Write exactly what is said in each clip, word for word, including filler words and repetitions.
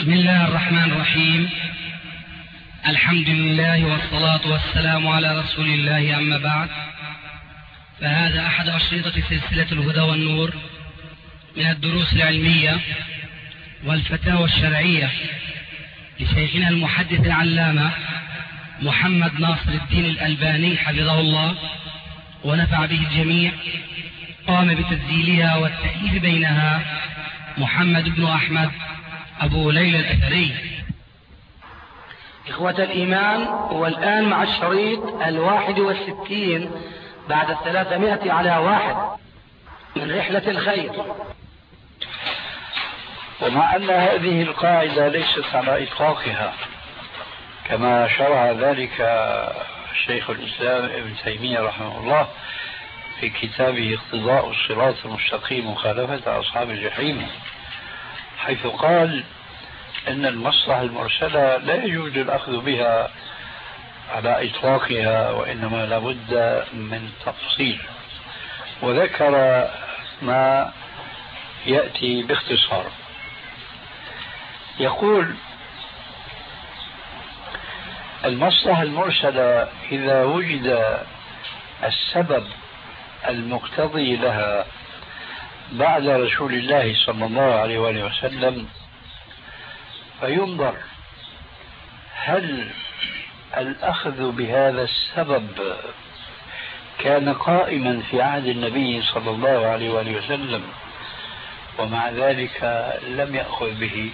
بسم الله الرحمن الرحيم. الحمد لله والصلاة والسلام على رسول الله، أما بعد، فهذا أحد أشرطة سلسلة الهدى والنور من الدروس العلمية والفتاوى الشرعية لشيخنا المحدث العلامة محمد ناصر الدين الألباني حفظه الله ونفع به الجميع. قام بتسجيلها والتأليف بينها محمد بن أحمد أبو ليلى الأثري. إخوة الإيمان، والآن مع الشريط الواحد والستين بعد الثلاثمائة على واحد من رحلة الخير. ومع أن هذه القاعدة ليست على إطلاقها كما شرع ذلك شيخ الإسلام ابن تيمية رحمه الله في كتابه اقتضاء الصراط المستقيم مخالفة أصحاب الجحيم، حيث قال أن المصلحة المرسلة لا يجوز الأخذ بها على إطلاقها، وإنما لابد من تفصيل، وذكر ما يأتي باختصار. يقول: المصلحة المرسلة إذا وجد السبب المقتضي لها بعد رسول الله صلى الله عليه وآله وسلم، فينظر هل الأخذ بهذا السبب كان قائما في عهد النبي صلى الله عليه وآله وسلم ومع ذلك لم يأخذ به،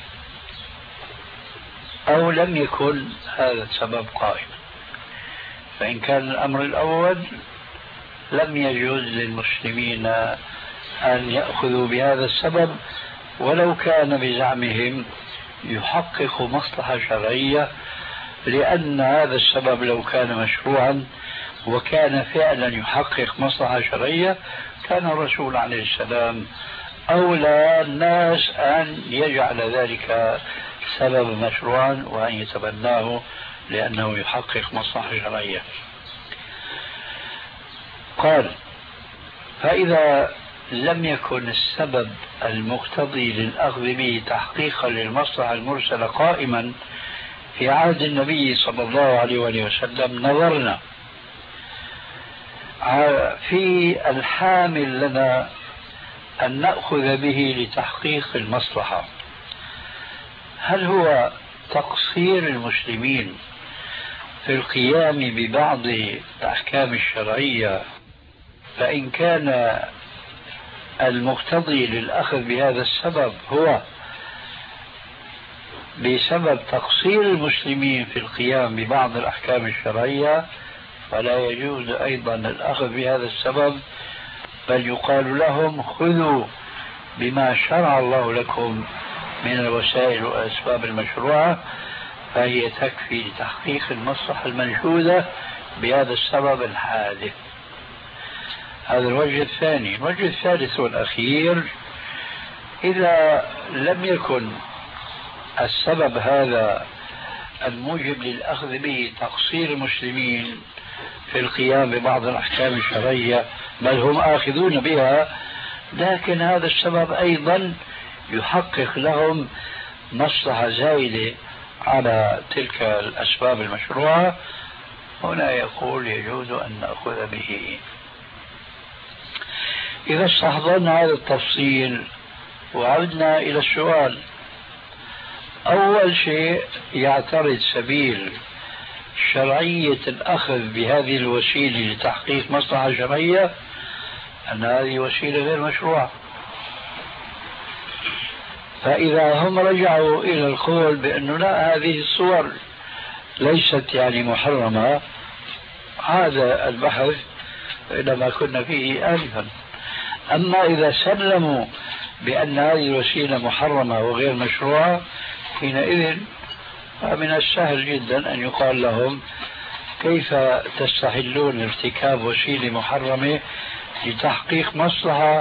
أو لم يكن هذا السبب قائما. فإن كان الأمر الأول لم يجوز للمسلمين أن يأخذوا بهذا السبب ولو كان بزعمهم يحقق مصلحة شرعية، لأن هذا السبب لو كان مشروعا وكان فعلا يحقق مصلحة شرعية كان الرسول عليه السلام أولى الناس أن يجعل ذلك سبب مشروعا وأن يتبناه لأنه يحقق مصلحة شرعية. قال: فإذا لم يكن السبب المقتضي للأخذ به تحقيقا للمصلحة المرسلة قائما في عهد النبي صلى الله عليه وآله وسلم، نظرنا في الحامل لنا أن نأخذ به لتحقيق المصلحة، هل هو تقصير المسلمين في القيام ببعض الأحكام الشرعية، فإن كان المقتضي للأخذ بهذا السبب هو بسبب تقصير المسلمين في القيام ببعض الأحكام الشرعية فلا يجوز أيضا الأخذ بهذا السبب، بل يقال لهم خذوا بما شرع الله لكم من الوسائل والأسباب المشروعة، فهي تكفي لتحقيق المصلحة المنشودة بهذا السبب الحادث. هذا الوجه الثاني. الوجه الثالث والأخير: إذا لم يكن السبب هذا الموجب للأخذ به تقصير المسلمين في القيام ببعض الأحكام الشرعية، بل هم آخذون بها، لكن هذا السبب أيضا يحقق لهم مصلحة زائدة على تلك الأسباب المشروعة، هنا يقول يجوز أن نأخذ به. إذا استحضرنا هذا التفصيل وعدنا إلى السؤال، أول شيء يعترض سبيل شرعية الأخذ بهذه الوسيلة لتحقيق مصلحة شرعية أن هذه وسيلة غير مشروعة. فإذا هم رجعوا إلى القول بأنه لا، هذه الصور ليست يعني محرمة، هذا البحث إلى ما كنا فيه آنفا. أما إذا سلموا بأن هذه الوسيلة محرمة وغير مشروعة، حينئذ فمن السهل جدا أن يقال لهم كيف تستحلون ارتكاب وسيلة محرمة لتحقيق مصلحة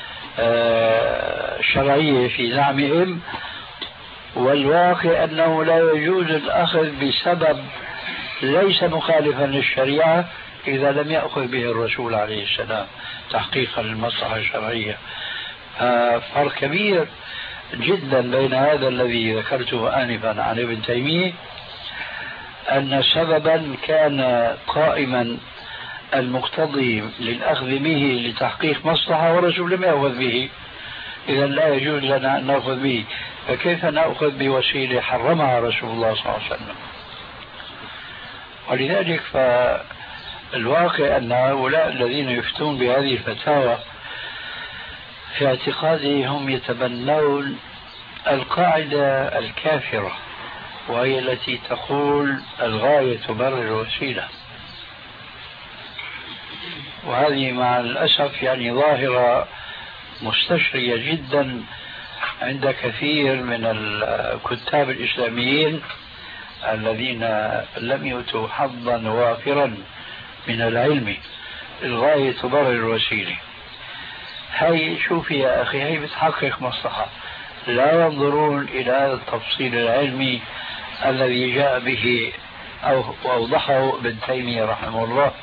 شرعية في زعمهم، والواقع أنه لا يجوز الأخذ بسبب ليس مخالفا للشريعة إذا لم يأخذ به الرسول عليه السلام تحقيقا للمصلحة الشرعية. فرق كبير جدا بين هذا الذي ذكرته آنفا عن ابن تيمية، أن سببا كان قائما المقتضي للأخذ به لتحقيق مصلحة والرسول لم يأخذ به، إذا لا يجوز لنا أن نأخذ به، فكيف نأخذ بوسيلة حرمها رسول الله صلى الله عليه وسلم؟ ولذلك فالواقع أن هؤلاء الذين يفتون بهذه الفتاوى في اعتقادي هم يتبنون القاعدة الكافرة، وهي التي تقول الغاية تبرر الوسيلة، وهذه مع الأسف يعني ظاهرة مستشرية جدا عند كثير من الكتاب الإسلاميين الذين لم يؤتوا حظا وافرا من العلم. الغاية تبرر الوسيلة، هاي شوفي يا أخي هي بتحقق مصلحة، لا ينظرون إلى هذا التفصيل العلمي الذي جاء به أو أوضحه ابن تيمية رحمه الله.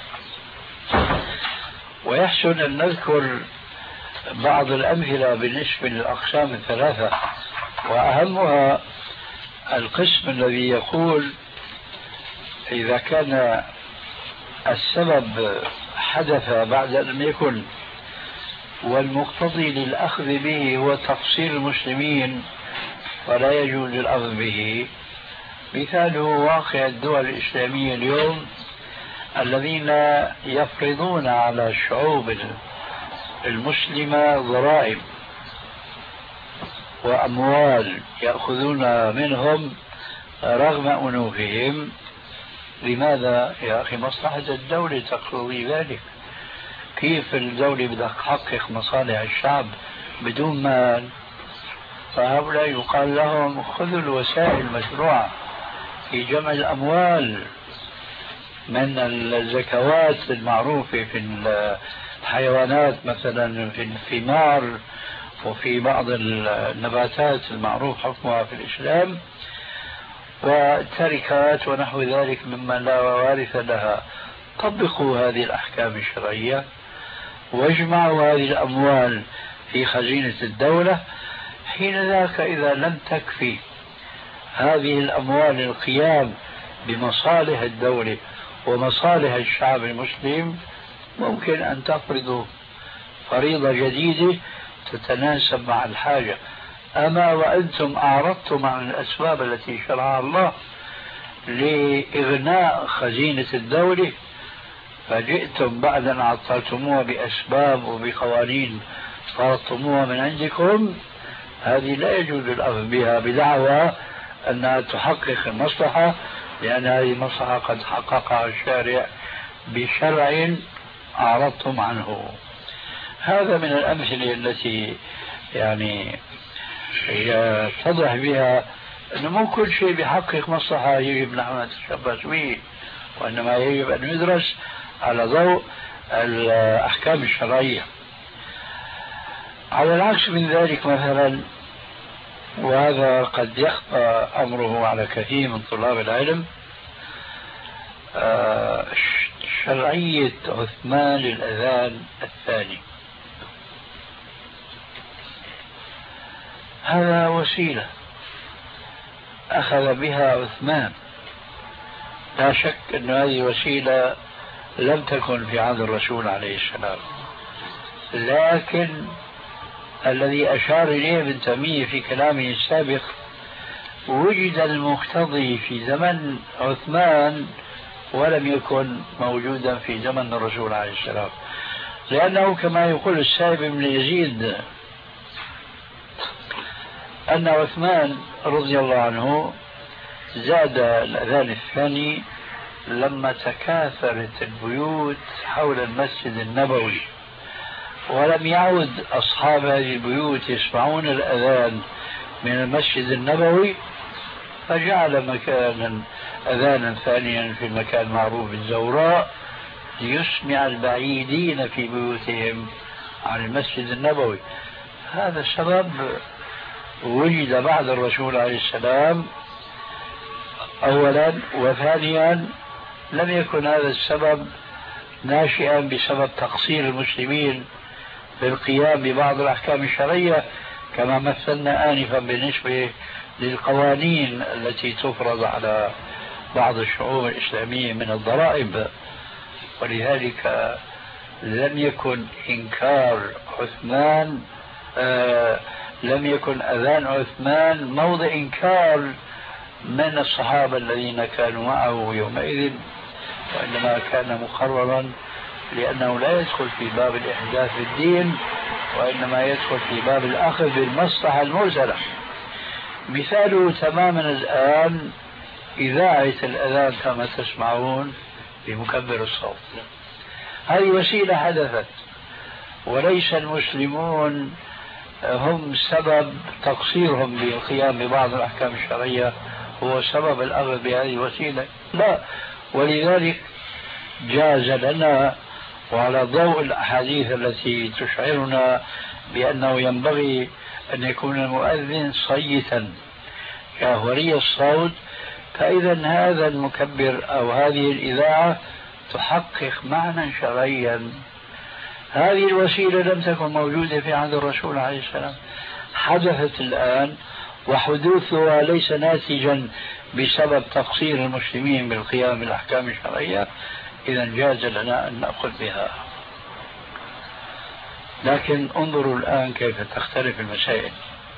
ويحسن أن نذكر بعض الأمثلة بالنسبة للأقسام الثلاثة، وأهمها القسم الذي يقول إذا كان السبب حدث بعد أن لم يكن والمقتضي للأخذ به هو تقصير المسلمين فلا يجوز الأخذ به. مثاله واقع الدول الإسلامية اليوم الذين يفرضون على الشعوب المسلمة ضرائب وأموال يأخذون منهم رغم أنوفهم. لماذا يا أخي؟ مصلحة الدولة تقتضي ذلك. كيف الدولة بدها تحقق مصالح الشعب بدون مال؟ فهؤلاء يقال لهم خذوا الوسائل المشروعة في جمع الأموال من الزكوات المعروفة في الحيوانات مثلا، في الثمار وفي بعض النباتات المعروف حكمها في الإسلام، والتركات ونحو ذلك مما لا وارث لها. طبقوا هذه الأحكام الشرعية واجمعوا هذه الأموال في خزينة الدولة. حين ذاك إذا لم تكفي هذه الأموال القيام بمصالح الدولة ومصالح الشعب المسلم، ممكن أن تفرضوا فريضة جديدة تتناسب مع الحاجة. أما وأنتم أعرضتم عن الأسباب التي شرعها الله لإغناء خزينة الدولة، فجئتم بعد أن عطلتموها بأسباب وبقوانين فرضتموها من عندكم، هذه لا يجوز الأخذ بها بدعوى أنها تحقق المصلحة، لأن هذه المصلحة قد حققها الشارع بشرع أعرضتم عنه. هذا من الأمثلة التي يعني يتضح بها أنه مو كل شيء بيحقق مصلحة يجب نحن نتشبث به، وإنما يجب أن يدرس على ضوء الأحكام الشرعية. على العكس من ذلك مثلا، وهذا قد يخفى أمره على كثير من طلاب العلم، شرعية عثمان للأذان الثاني. هذا وسيلة أخذ بها عثمان، لا شك أن هذه وسيلة لم تكن في عهد الرسول عليه السلام، لكن الذي أشار إليه ابن تيمية في كلامه السابق وجد المقتضي في زمن عثمان ولم يكن موجودا في زمن الرسول عليه السلام، لأنه كما يقول السائب بن يزيد أن عثمان رضي الله عنه زاد الأذان الثاني لما تكاثرت البيوت حول المسجد النبوي، ولم يعد أصحاب هذه البيوت يسمعون الأذان من المسجد النبوي، فجعل مكانا أذانا ثانيا في المكان المعروف بالزوراء ليسمع البعيدين في بيوتهم عن المسجد النبوي. هذا السبب وجد بعد الرسول عليه السلام أولا، وثانيا لم يكن هذا السبب ناشئا بسبب تقصير المسلمين بالقيام ببعض الأحكام الشرعية، كما مثلنا آنفا بالنسبة للقوانين التي تفرض على بعض الشعوب الإسلامية من الضرائب. ولذلك لم يكن إنكار عثمان آه لم يكن أذان عثمان موضع إنكار من الصحابة الذين كانوا معه يومئذ، وإنما كان مقررا لأنه لا يدخل في باب الإحداث في الدين، وإنما يدخل في باب الأخذ بالمصلحة المرسلة. مثاله تماما الآن إذاعة الأذان كما تسمعون بمكبر الصوت، هذه وسيلة حدثت، وليس المسلمون هم سبب تقصيرهم بالقيام ببعض الأحكام الشرعية هو سبب الأخذ بهذه الوسيلة، لا. ولذلك جاز لنا، وعلى ضوء الأحاديث التي تشعرنا بأنه ينبغي أن يكون المؤذن صيتا كهوري الصوت، فإذا هذا المكبر أو هذه الإذاعة تحقق معنى شرعيا. هذه الوسيلة لم تكن موجودة في عهد الرسول عليه السلام، حدثت الآن، وحدوثها ليس ناتجا بسبب تقصير المسلمين بالقيام بالأحكام الشرعية، إذا جاز لنا أن نأخذ بها. لكن انظروا الآن كيف تختلف المسائل.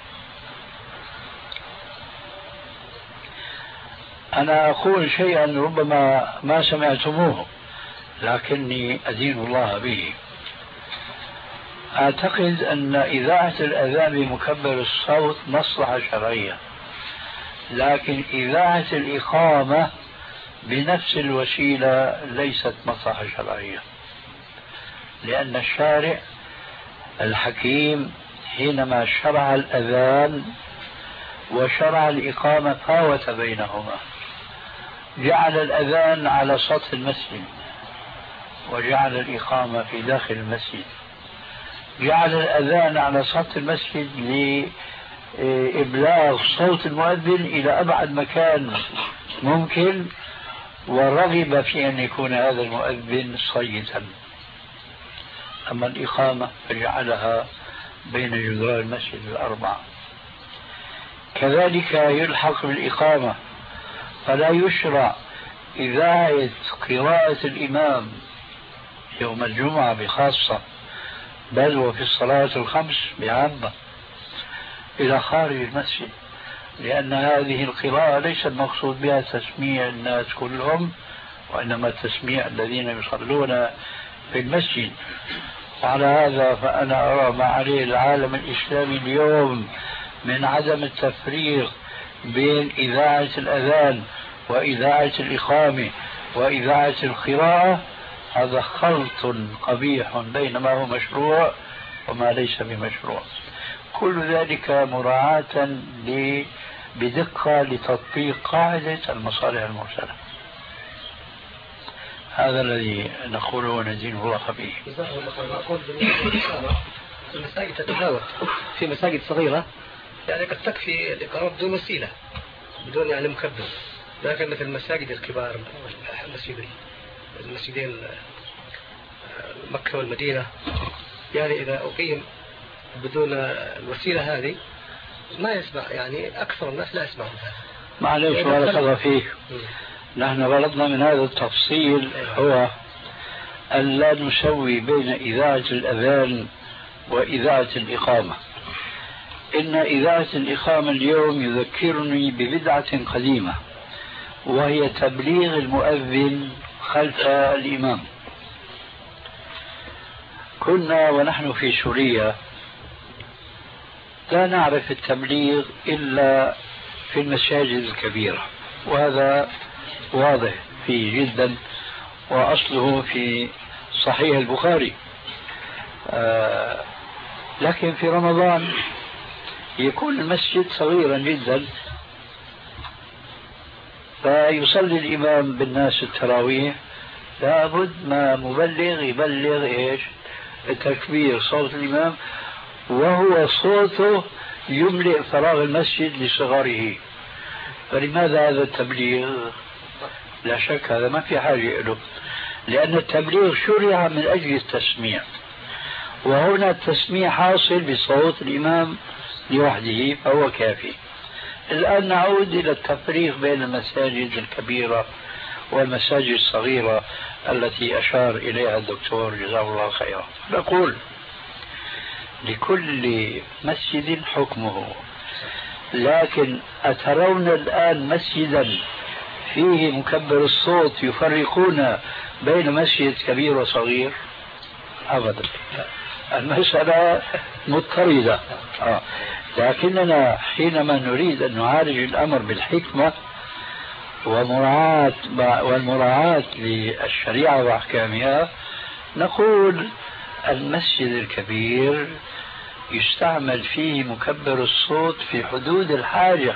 أنا أقول شيئا ربما ما سمعتموه لكني أدين الله به. أعتقد أن إذاعة الأذان بمكبر الصوت مصلحة شرعية، لكن إذاعة الإقامة بنفس الوسيلة ليست مصلحة شرعية، لأن الشارع الحكيم حينما شرع الأذان وشرع الإقامة فاوت بينهما، جعل الأذان على سطح المسجد وجعل الإقامة في داخل المسجد، جعل الأذان على سطح المسجد لإبلاغ صوت المؤذن إلى أبعد مكان ممكن، ورغب في أن يكون هذا المؤذن صيتا. أما الإقامة فجعلها بين جدران المسجد الأربعة. كذلك يلحق بالإقامة، فلا يشرع إذاعة قراءة الإمام يوم الجمعة بخاصة، بل وفي الصلاة الخمس بعامة إلى خارج المسجد، لأن هذه القراءة ليس المقصود بها تسميع الناس كلهم، وإنما تسميع الذين يصلون في المسجد. وعلى هذا فأنا أرى ما عليه العالم الإسلامي اليوم من عدم التفريق بين إذاعة الأذان وإذاعة الإقامة وإذاعة القراءة، هذا خلط قبيح بين ما هو مشروع وما ليس بمشروع. كل ذلك مراعاة بدقة لتطبيق قاعدة المصالح المرسلة. هذا الذي نقوله وندين الله به. المساجد تتفاوت، في مساجد صغيرة يعني قد تكفي الإقامة بدون وسيلة، بدون يعني مكبر، لكن مثل المساجد الكبار، المسجدين المسجدين مكة والمدينة، يعني إذا أقيم بدون الوسيلة هذه ما يسمع، يعني أكثر الناس لا يسمعون هذا. معلش بارك الله فيك، نحن غرضنا من هذا التفصيل هو أن لا نسوي بين إذاعة الأذان وإذاعة الإقامة. إن إذاعة الإقامة اليوم يذكرني ببدعة قديمة، وهي تبليغ المؤذن خلف الإمام. كنا ونحن في سوريا لا نعرف التبليغ إلا في المساجد الكبيرة، وهذا واضح فيه جدا، وأصله في صحيح البخاري. آه لكن في رمضان يكون المسجد صغيرا جدا، فيصلي الإمام بالناس التراويح، لابد ما مبلغ يبلغ إيش؟ التكبير، صوت الإمام، وهو صوته يملئ فراغ المسجد لصغاره. فلماذا هذا التبليغ؟ لا شك هذا ما في حاجة له، لأن التبليغ شرع من أجل التسميع، وهنا التسميع حاصل بصوت الإمام لوحده فهو كافي. الآن نعود إلى التفريق بين المساجد الكبيرة والمساجد الصغيرة التي أشار إليها الدكتور جزاه الله خيرا. نقول لكل مسجد حكمه، لكن أترون الآن مسجدا فيه مكبر الصوت يفرقون بين مسجد كبير وصغير؟ أبدا، المسألة مضطردة. آه. لكننا حينما نريد أن نعالج الأمر بالحكمة ومراعاة والمراعاة للشريعة وأحكامها، نقول المسجد الكبير يستعمل فيه مكبر الصوت في حدود الحاجة،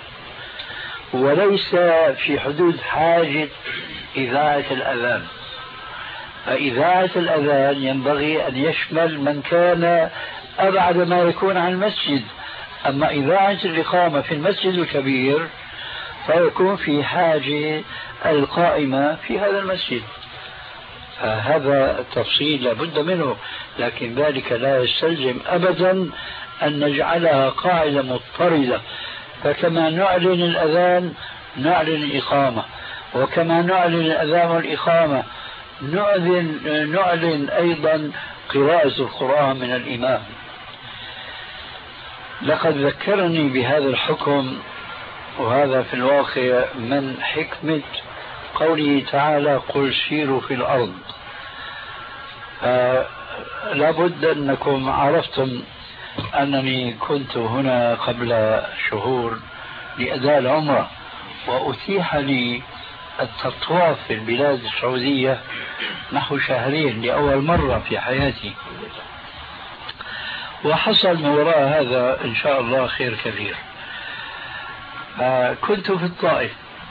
وليس في حدود حاجة إذاعة الأذان. فإذاعة الأذان ينبغي أن يشمل من كان أبعد ما يكون عن المسجد، أما إذاعة الإقامة في المسجد الكبير فيكون في حاجة القائمة في هذا المسجد. فهذا التفصيل لابد منه، لكن ذلك لا يستلزم أبدا أن نجعلها قاعدة مضطردة. فكما نعلن الأذان نعلن الإقامة، وكما نعلن الأذان والإقامة نعلن, نعلن أيضا قراءة القرآن من الإمام. لقد ذكرني بهذا الحكم، وهذا في الواقع من حكمة قوله تعالى قل سيروا في الأرض. لابد أنكم عرفتم أنني كنت هنا قبل شهور لأداء العمرة، وأتيح لي التطواف في البلاد السعودية نحو شهرين لأول مرة في حياتي، وحصل من وراء هذا إن شاء الله خير كبير. كنت في الطائف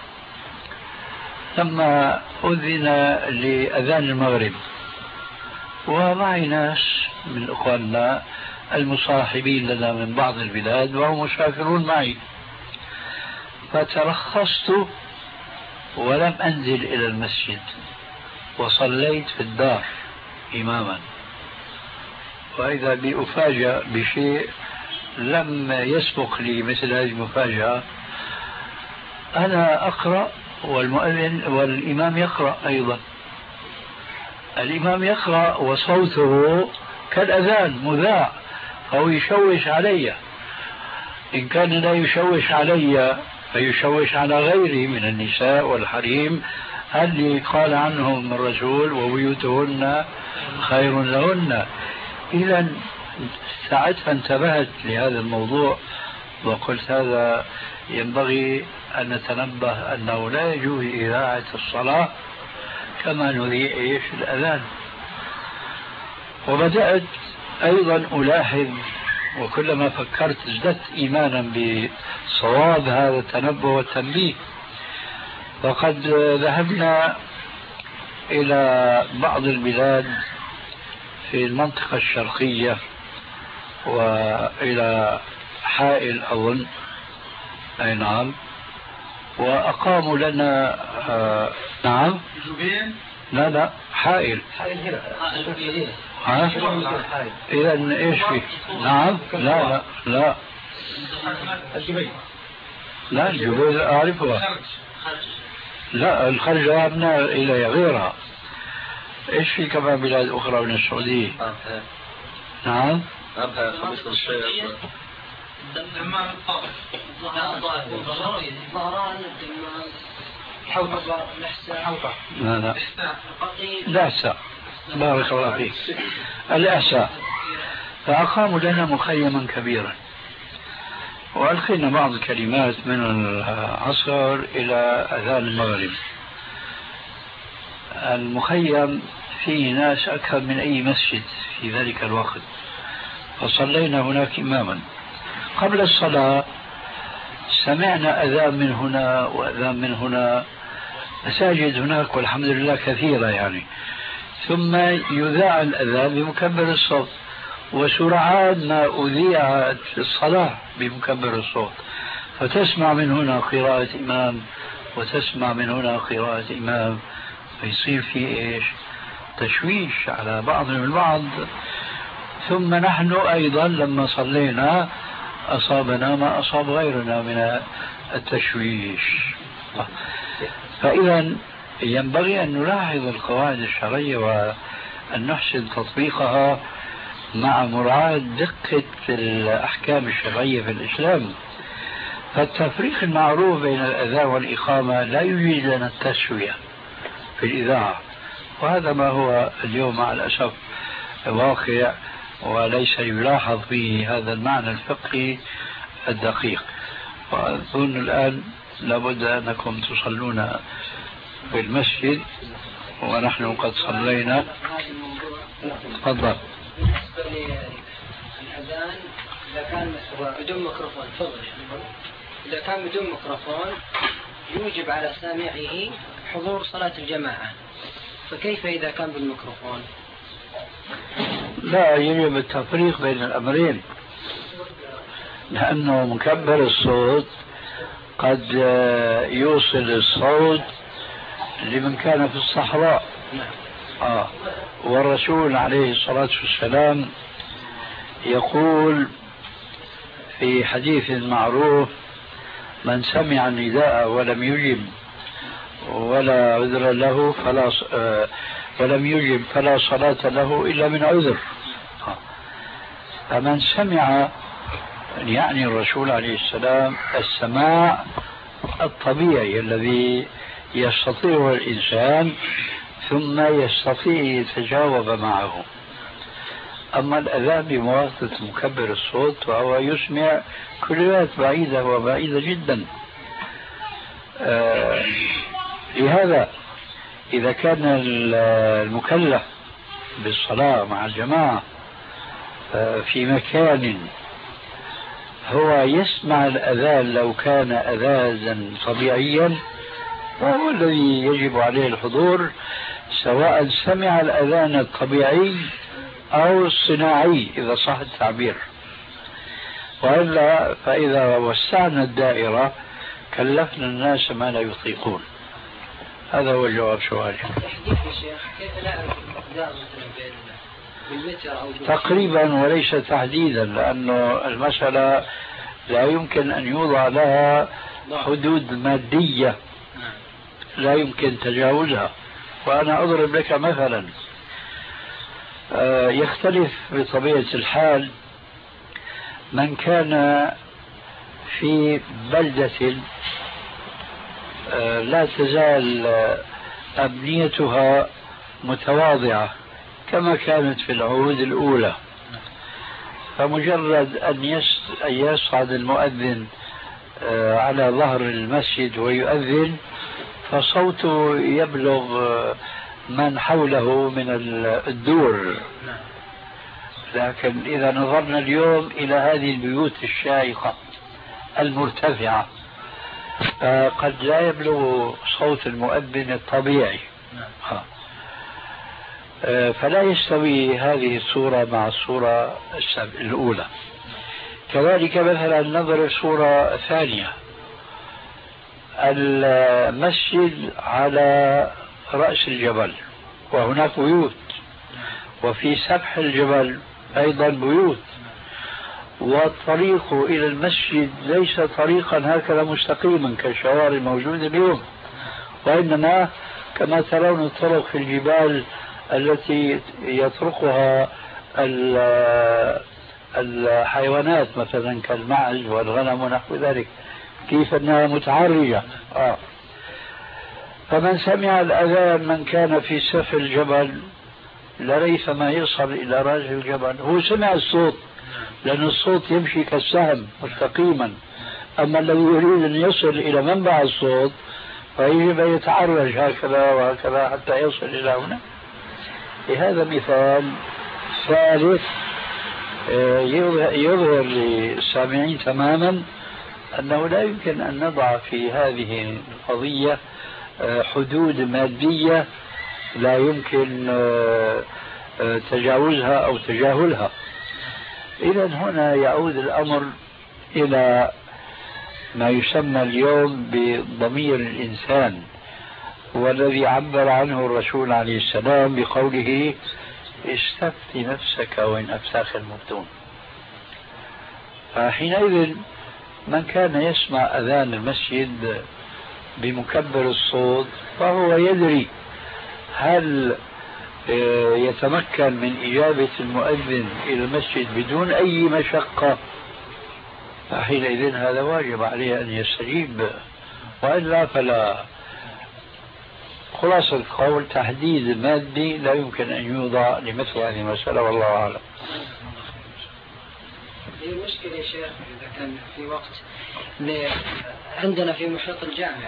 لما أذن لأذان المغرب، ومعي ناس من أخواننا المصاحبين لنا من بعض البلاد وهم مسافرون معي، فترخصت ولم أنزل إلى المسجد وصليت في الدار إماما. وإذا بأفاجأ بشيء لم يسبق لي مثل هذه المفاجأة، أنا أقرأ والمؤذن والإمام يقرأ أيضا. الإمام يقرأ وصوته كالأذان مذاع، فهو يشوش علي. إن كان لا يشوش علي فيشوش على غيري من النساء والحريم اللي قال عنهم الرسول وبيوتهن خير لهن. إذا ساعتها انتبهت لهذا الموضوع وقلت هذا ينبغي أن نتنبه أنه لا يجوز إذاعة الصلاة كما نذيع إيش الأذان. وبدأت أيضا ألاحظ، وكلما فكرت ازددت إيمانا بصواب هذا التنبه والتنبيه. وقد ذهبنا إلى بعض البلاد في المنطقة الشرقية وإلى حائل أظن، أي نعم، وأقاموا لنا آه نعم لا لا حائل حائل هنا ها؟ إذا إيش فيه؟ نعم لا لا لا الجبيل لا الجبيل أعرفها، لا الخرج ذهبنا إلى غيرها. إيش في كمان بلاد أخرى من السعودية؟ نعم أبها خميس الشيخ دمام الطائف ظهران الدمام حوطة حوطة لا لا الإحساء بارك الله فيك الإحساء. فأقاموا لنا مخيما كبيرا وألقينا بعض الكلمات من العصر إلى أذان المغرب. المخيم فيه ناس أكثر من أي مسجد في ذلك الوقت، فصلينا هناك إماما. قبل الصلاة سمعنا أذان من هنا وأذان من هنا، مساجد هناك والحمد لله كثيرة يعني. ثم يذاع الأذان بمكبر الصوت، وسرعان ما أذيعت الصلاة بمكبر الصوت، فتسمع من هنا قراءة إمام وتسمع من هنا قراءة إمام، فيصير في إيش تشويش على بعضهم البعض. ثم نحن أيضا لما صلينا أصابنا ما أصاب غيرنا من التشويش. فإذا ينبغي أن نلاحظ القواعد الشرعية وأن نحسن تطبيقها مع مراعاة دقة الأحكام الشرعية في الإسلام. فالتفريق المعروف بين الأذان والإقامة لا يوجد لنا التسوية في الإذاعة، وهذا ما هو اليوم مع الأسف واقع، وليس يلاحظ فيه هذا المعنى الفقهي الدقيق. وأظن الآن لابد أنكم تصلون في المسجد ونحن قد صلينا. تفضل. بالنسبة للأذان إذا كان بدون ميكروفون، تفضل. إذا كان بدون ميكروفون يوجب على سامعه حضور صلاة الجماعة، فكيف إذا كان بالميكروفون؟ لا، يجب التفريق بين الأمرين، لأنه مكبر الصوت قد يوصل الصوت لمن كان في الصحراء. آه. والرسول عليه الصلاة والسلام يقول في حديث معروف: من سمع النداء ولم يجب ولا عذر له فلا آه ولم يجب فلا صلاة له إلا من عذر. آه. فمن سمع، يعني الرسول عليه السلام، السماع الطبيعي الذي يستطيعه الإنسان ثم يستطيع يتجاوب معه. أما الأذان بمواسطة مكبر الصوت وهو يسمع كلمات بعيدة وبعيدة جدا. آه لهذا إذا كان المكلف بالصلاة مع الجماعة آه في مكان هو يسمع الأذان لو كان أذانا طبيعيا، وهو الذي يجب عليه الحضور، سواء سمع الأذان الطبيعي أو الصناعي إذا صح التعبير. وإلا فإذا وسعنا الدائرة كلفنا الناس ما لا يطيقون. هذا هو الجواب سؤالي. كيف لا أعرف المقدار مثلا بالمتر أو تقريبا وليس تحديدا، لأنه المسألة لا يمكن أن يوضع لها حدود مادية لا يمكن تجاوزها. وأنا أضرب لك مثلا يختلف بطبيعة الحال من كان في بلدة لا تزال أبنيتها متواضعة كما كانت في العهود الأولى، فمجرد أن يصعد المؤذن على ظهر المسجد ويؤذن فصوته يبلغ من حوله من الدور. لكن إذا نظرنا اليوم إلى هذه البيوت الشائقة المرتفعة قد لا يبلغ صوت المؤذن الطبيعي، فلا يستوي هذه الصورة مع الصورة الأولى. كذلك مثلا نظر الصورة الثانية، المسجد على رأس الجبل وهناك بيوت، وفي سفح الجبل أيضا بيوت، والطريق إلى المسجد ليس طريقا هكذا مستقيما كالشوارع الموجودة اليوم، وإنما كما ترون الطرق في الجبال التي يطرقها الحيوانات مثلا كالمعز والغنم ونحو ذلك، كيف أنها متعرجة. آه. فمن سمع الأذان من كان في سفح الجبل لريثما يصل إلى راس الجبل، هو سمع الصوت لأن الصوت يمشي كالسهم مستقيما، أما الذي يريد أن يصل إلى منبع الصوت فيجب أن يتعرج هكذا وهكذا حتى يصل إلى هنا. لهذا مثال ثالث يظهر للسامعين تماما أنه لا يمكن أن نضع في هذه القضية حدود مادية لا يمكن تجاوزها أو تجاهلها. إذن هنا يعود الأمر إلى ما يسمى اليوم بضمير الإنسان، والذي عبر عنه الرسول عليه السلام بقوله: استفتي نفسك وإن أفتاك المفتون. فحينئذ من كان يسمع أذان المسجد بمكبر الصوت فهو يدري هل يتمكن من إجابة المؤذن إلى المسجد بدون أي مشقة، فحينئذ هذا واجب عليه أن يستجيب، وإلا فلا. خلاصة القول تحديد مادي لا يمكن أن يوضع لمثل هذه المسألة، والله أعلم. هي المشكلة يا شيخ إذا كان في وقت عندنا في محيط الجامعة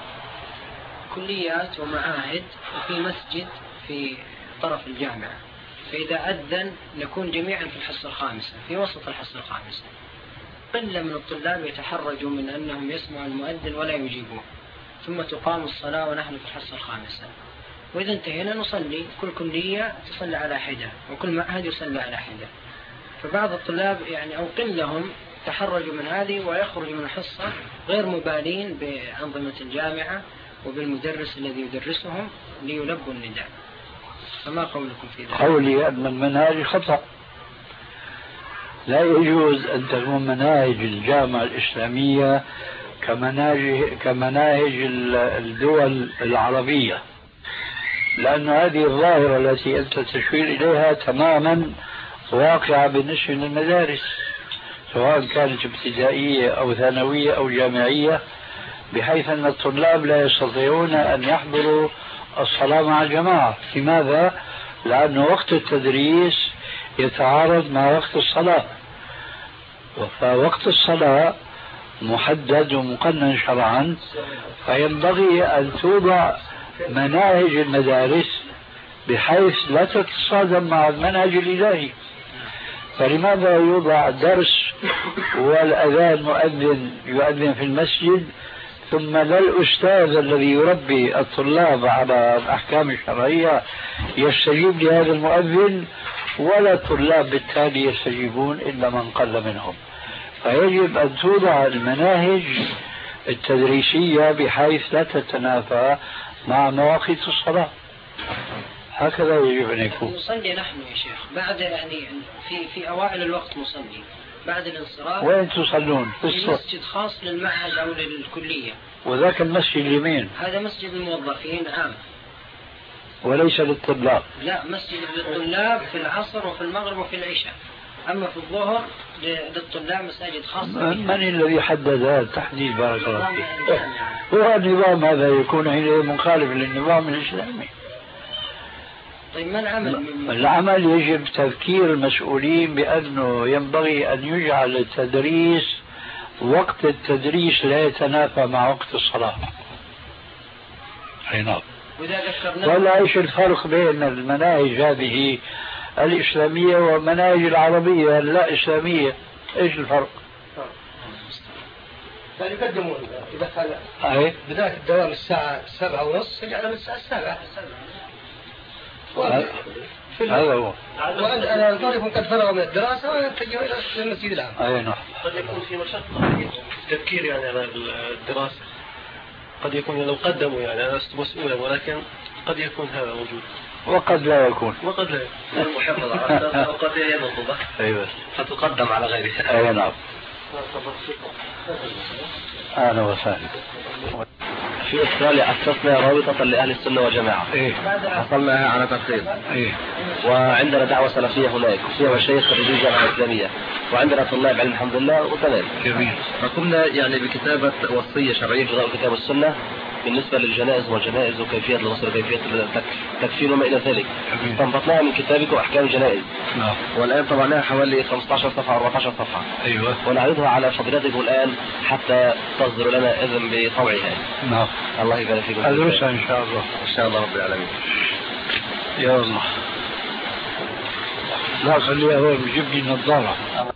كليات ومعاهد وفي مسجد في طرف الجامعة، فإذا أذن نكون جميعا في الحصة الخامسة في وسط الحصة الخامسة، قلة من الطلاب يتحرجوا من أنهم يسمعوا المؤذن ولا يجيبوه، ثم تقام الصلاة ونحن في الحصة الخامسة، وإذا انتهينا نصلي، كل كلية تصلي على حدة وكل معهد يصلي على حدة. فبعض الطلاب يعني أو قلهم تحرجوا من هذه ويخرجوا من الحصة غير مبالين بأنظمة الجامعة وبالمدرس الذي يدرسهم ليلبوا النداء. فما قولكم في ذلك؟ قولي أن المنهاج خطأ، لا يجوز أن تكون مناهج الجامعة الإسلامية كمناهج كمناهج الدول العربية، لأن هذه الظاهرة التي أنت تشير إليها تماما واقعة بالنسبة للمدارس، سواء كانت ابتدائية أو ثانوية أو جامعية، بحيث أن الطلاب لا يستطيعون أن يحضروا الصلاة مع الجماعة. لماذا؟ لأن وقت التدريس يتعارض مع وقت الصلاة، فوقت الصلاة محدد ومقنن شرعا، فينبغي أن توضع مناهج المدارس بحيث لا تتصادم مع المنهج الإلهي. فلماذا يوضع درس والأذان مؤذن يؤذن في المسجد، ثم لا الأستاذ الذي يربي الطلاب على الأحكام الشرعية يستجيب لهذا المؤذن، ولا الطلاب بالتالي يستجيبون إلا من قل منهم. فيجب أن توضع المناهج التدريسية بحيث لا تتنافى مع مواقيت الصلاة، هكذا يجب أن يكون. نصلي نحن يا شيخ بعد يعني في في أوائل الوقت نصلي، بعد الانصراف وين تصلون؟ في مسجد خاص للمعهد أو للكلية. وذاك المسجد لمين؟ هذا مسجد الموظفين عام وليس للطلاب. لا، مسجد للطلاب في العصر وفي المغرب وفي العشاء، أما في الظهر للطلاب مساجد خاصة. من الذي حدد هذا التحديد؟ بارك الله فيك. هو النظام هذا يكون حينئذ مخالف للنظام الإسلامي. طيب ما العمل؟ العمل يجب تذكير المسؤولين بأنه ينبغي أن يجعل التدريس وقت التدريس لا يتنافى مع وقت الصلاة. أي نعم. ولا إيش الفرق بين المناهج هذه الإسلامية والمناهج العربية لا إسلامية؟ إيش الفرق؟ يعني يقدمون إذا كان بداية الدوام الساعة سبعة ونص يجعل من الساعة السابعة. هذا هو. وأنا طالب قد فرغ من الدراسة ويتجه إلى المسجد العام. أي نعم. قد يكون في مشقة في التفكير يعني على الدراسة، قد يكون لو قدموا يعني أنا لست مسؤولا، ولكن قد يكون هذا موجود وقد لا يكون. وقد لا يكون المحافظة وقد ينضبط. أيوة. فتقدم على غيرها. أي نعم. أهلا وسهلا. في استراليا أسسنا رابطة لأهل السنة والجماعة. إيه. حصلناها على ترخيص. إيه. وعندنا دعوة سلفية هناك، وفيها مشايخ خريجي الجامعة الإسلامية، وعندنا طلاب علم الحمد لله وتمام. جميل. فقمنا يعني بكتابة وصية شرعية جراء كتاب السنة بالنسبة للجنائز والجنائز وكيفية الغسل وكيفية التكفين وما إلى ذلك. استنبطناها من كتابك وأحكام الجنائز. نعم. والآن طبعناها حوالي خمسة عشر صفحة أو أربعة عشر صفحة. أيوة. ونعرضها على فضيلتكم الآن حتى تصدر لنا إذن بطوعها. نعم. الله يبارك فيكم. أدرسها إن شاء الله. إن شاء الله رب العالمين. يا الله. لا خليها هو بجيب لي نظارة.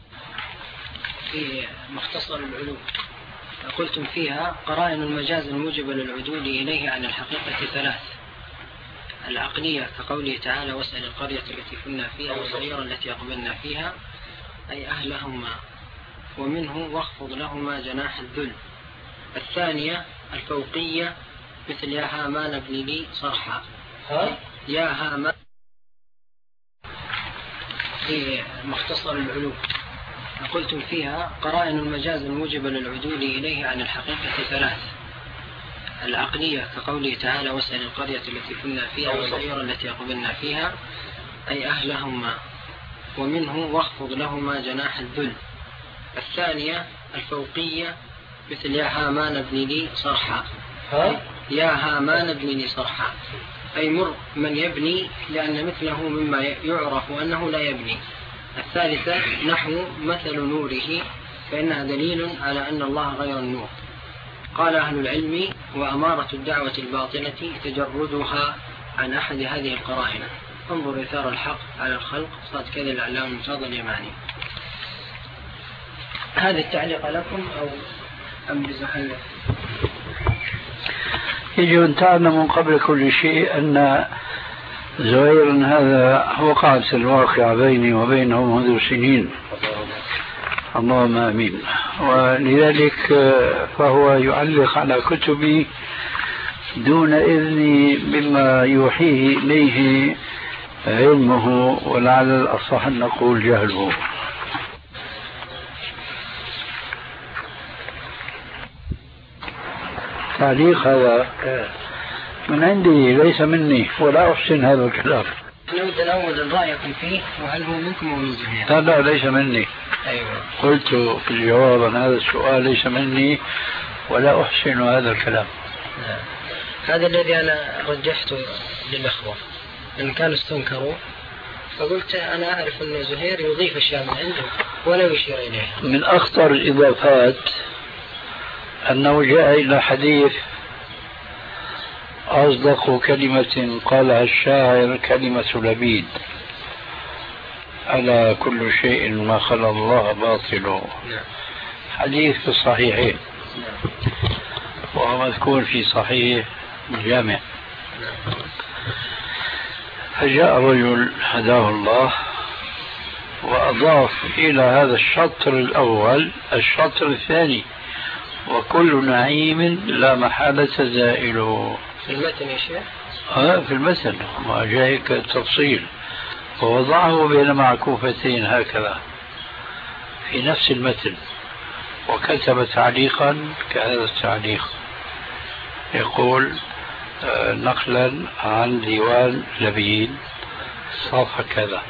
في مختصر العلوم قلتم فيها قرائن المجاز الموجبة للعدول إليه عن الحقيقة ثلاث: العقلية كقوله تعالى واسأل القرية التي كنا فيها والصغيرة التي أقبلنا فيها، أي أهلهما، ومنه واخفض لهما جناح الذل. الثانية الفوقية مثل يا هامان ابن لي صرحا. يا هامان في مختصر العلوم قلتم فيها قرائن المجاز الموجبة للعدول إليه عن الحقيقة ثلاث: العقلية كقوله تعالى واسأل القرية التي كنا فيها والعير التي أقبلنا فيها أي أهلهما، ومنه واخفض لهما جناح الذل. الثانية الفوقية مثل يا هامان ابن لي صرحا، يا هامان ابن لي صرحا أي مر من يبني لأن مثله مما يعرف أنه لا يبني. الثالثة نحو مثل نوره فإنها دليل على أن الله غير النور. قال أهل العلم وأمارة الدعوة الباطلة تجردها عن أحد هذه القرائن. انظر إثار الحق على الخلق صاد كذا الإعلام المفاضل اليماني. هذا التعليق لكم أو أم بزحلة؟ يجب أن تعلموا قبل كل شيء أن زهير هذا وقعت الواقع بيني وبينه منذ سنين، اللهم آمين، ولذلك فهو يعلق على كتبي دون إذني بما يوحيه إليه علمه، ولعل الأصح أن نقول جهله. تعليق هذا من عندي ليس مني ولا أحسن هذا الكلام. نود الأول رأيكم فيه وهل هو منكم أو من زهير؟ لا لا ليس مني. أيوة. قلت في الجواب عن هذا السؤال ليس مني ولا أحسن هذا الكلام. لا. هذا الذي أنا رجحته للأخوة إن كانوا استنكروا، فقلت أنا أعرف أن زهير يضيف أشياء من عنده ولا يشير إليها. من أخطر الإضافات أنه جاء إلى حديث أصدق كلمة قالها الشاعر كلمة لبيد ألا كل شيء ما خلا الله باطل، حديث في الصحيحين وهو مذكور في صحيح الجامع. فجاء رجل هداه الله وأضاف إلى هذا الشطر الأول الشطر الثاني وكل نعيم لا محالة زائله. في المتن يا شيخ؟ آه في المتن ما جاءك التفصيل، ووضعه بين معكوفتين هكذا في نفس المتن، وكتب تعليقا كهذا التعليق يقول آه نقلا عن ديوان لبيد صفحة كذا،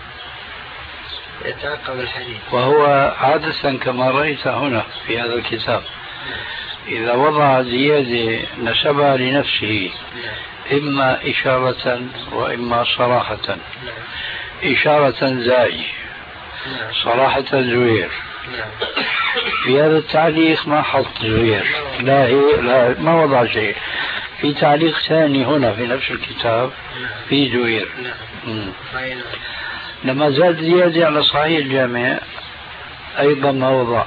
يتعقب الحديث. وهو عادة كما رأيت هنا في هذا الكتاب إذا وضع زيادة نسبها لنفسه إما إشارة وإما صراحة. إشارة زاي، صراحة زهير. في هذا التعليق ما حط زهير، لا هي لا ما وضع شيء. في تعليق ثاني هنا في نفس الكتاب في زهير. لما زاد زيادة على صحيح الجامع أيضا ما وضع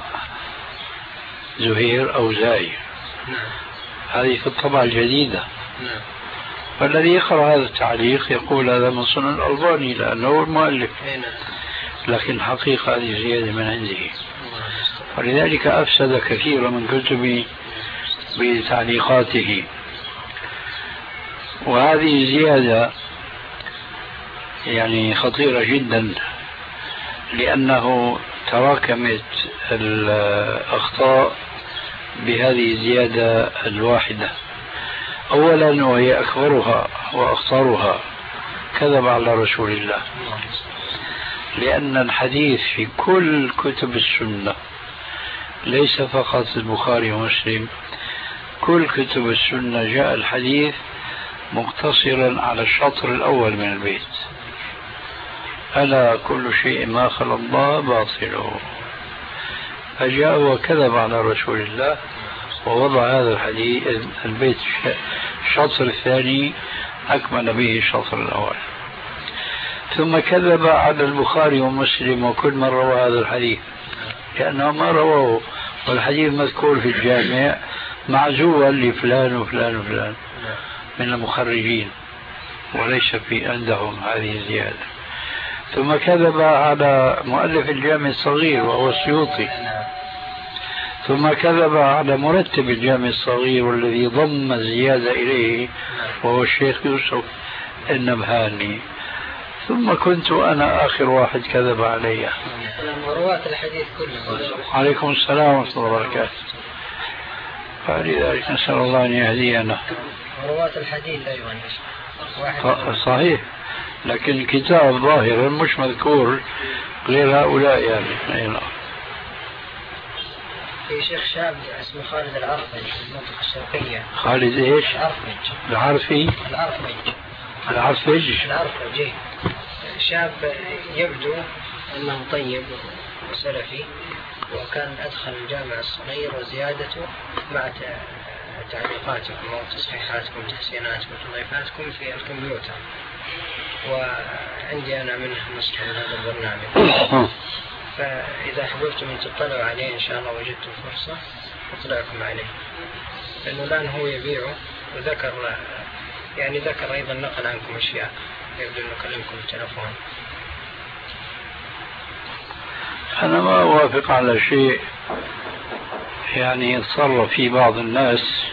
زهير أو زاي. هذه في الطبعة الجديدة. فالذي يقرأ هذا التعليق يقول هذا من صنع الألباني لأنه هو المؤلف، لكن حقيقة هذه زيادة من عنده، ولذلك أفسد كثيرا من كتبي بتعليقاته. وهذه زيادة يعني خطيرة جدا لأنه تراكمت الأخطاء بهذه الزيادة الواحدة. أولا وهي أكبرها وأخطرها كذب على رسول الله، لأن الحديث في كل كتب السنة ليس فقط البخاري ومسلم، كل كتب السنة جاء الحديث مقتصرا على الشطر الأول من البيت ألا كل شيء ما خلا الله باطله. فجاء وكذب على رسول الله ووضع هذا الحديث البيت الشطر الثاني أكمل به الشطر الأول، ثم كذب على البخاري ومسلم وكل من روى هذا الحديث لأنه ما رواه، والحديث مذكور في الجامع معزوا لفلان وفلان وفلان من المخرجين وليس في عندهم هذه الزيادة. ثم كذب على مؤلف الجامع الصغير وهو السيوطي، ثم كذب على مرتب الجامع الصغير والذي ضم الزيادة إليه وهو الشيخ يوسف النبهاني. ثم كنت أنا آخر واحد كذب علي. رواة الحديث كلهم. عليكم السلام ورحمة الله وبركاته. فلذلك نسأل الله أن يهدينا. رواة الحديث أيضا صحيح، لكن الكتاب ظاهرا مش مذكور غير هؤلاء يعني. في شيخ شاب اسمه خالد العرفج في المنطقة الشرقية. خالد ايش؟ العرفج. العرفي؟ العرفج. العرفج؟ العرفج. شاب يبدو أنه طيب وسلفي، وكان أدخل الجامع الصغير وزيادته مع تعليقاتكم وتصحيحاتكم وتحسيناتكم وتضيفاتكم في الكمبيوتر، وعندي أنا منه نسخة من هذا البرنامج، فإذا حببتم أن تطلعوا عليه إن شاء الله وجدتم فرصة أطلعكم عليه، لأنه الآن هو يبيعه، وذكر يعني ذكر أيضا نقل عنكم أشياء يبدو أنه كلمكم بالتلفون. أنا ما أوافق على شيء يعني يتصرف فيه بعض الناس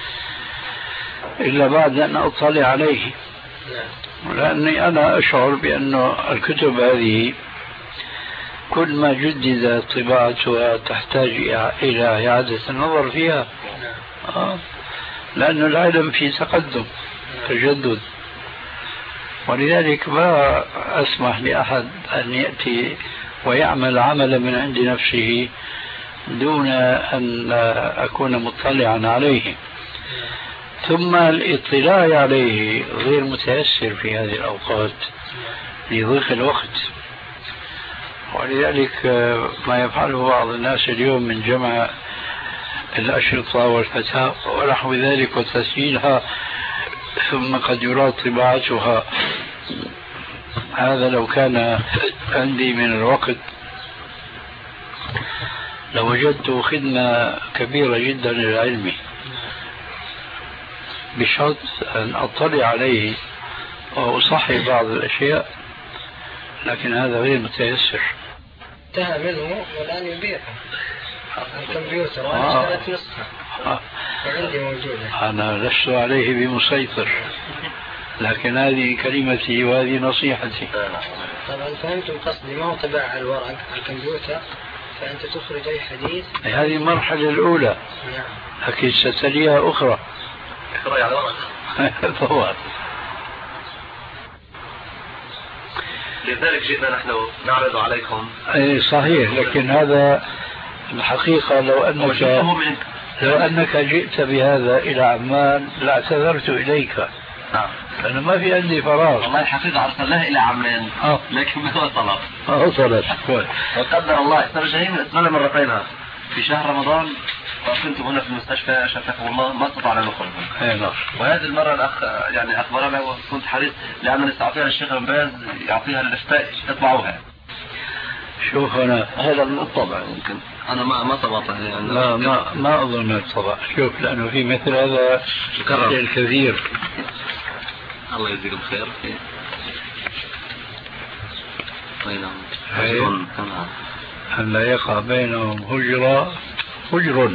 إلا بعد أن أطلع عليه، لأني أنا أشعر بأن الكتب هذه كل ما جدد طباعتها تحتاج إلى إعادة النظر فيها، آه. لأن العلم في تقدم تجدد، ولذلك ما أسمح لأحد أن يأتي ويعمل عملا من عند نفسه دون أن أكون مطلعا عليه. ثم الاطلاع عليه غير متيسر في هذه الأوقات لضيق الوقت، ولذلك ما يفعله بعض الناس اليوم من جمع الأشرطة والفتاوى ونحو ذلك وتسجيلها ثم قد يراد طباعتها، هذا لو كان عندي من الوقت لوجدت خدمة كبيرة جدا للعلم، بشرط أن أطلع عليه وأصحح بعض الأشياء، لكن هذا غير متيسر. انتهى منه والآن يبيعه الكمبيوتر، وأنا اشتريت نسخة آه. وعندي موجودة. أنا لست عليه بمسيطر، لكن هذه كلمتي وهذه نصيحتي. طبعا فهمتم قصدي، ما هو طباعة على الورق على الكمبيوتر، فأنت تخرج أي حديث. هذه المرحلة الأولى. نعم. لكن ستليها أخرى. اقرأي على ورق. طبعا. لذلك جئنا نحن نعرض عليكم. أي صحيح، لكن هذا الحقيقة لو أنك لو أنك جئت بهذا إلى عمان لاعتذرت إليك. نعم. أنا ما في عندي فراغ. والله الحقيقة أرسلناها إلى عمان أه. لكن ما وصلت. وصلت. وقدر الله السنة الجاية أتمنى مرتين في شهر رمضان، وكنت هنا في المستشفى شفاكم الله ما استطعنا نخرج. نعم. وهذه المرة الأخ يعني أخبرنا وكنت حريص لأنني سأعطيها للشيخ بن باز يعطيها للإفتاء يطبعوها. شوف أنا هذا الطبع يمكن أنا ما ما طبعتها يعني. لا ما ما أظن الطبع. شوف لأنه في مثل هذا الكثير. الله يجزيكم خير. بينهم هجر أن لا يقع بينهم هجرة هجر.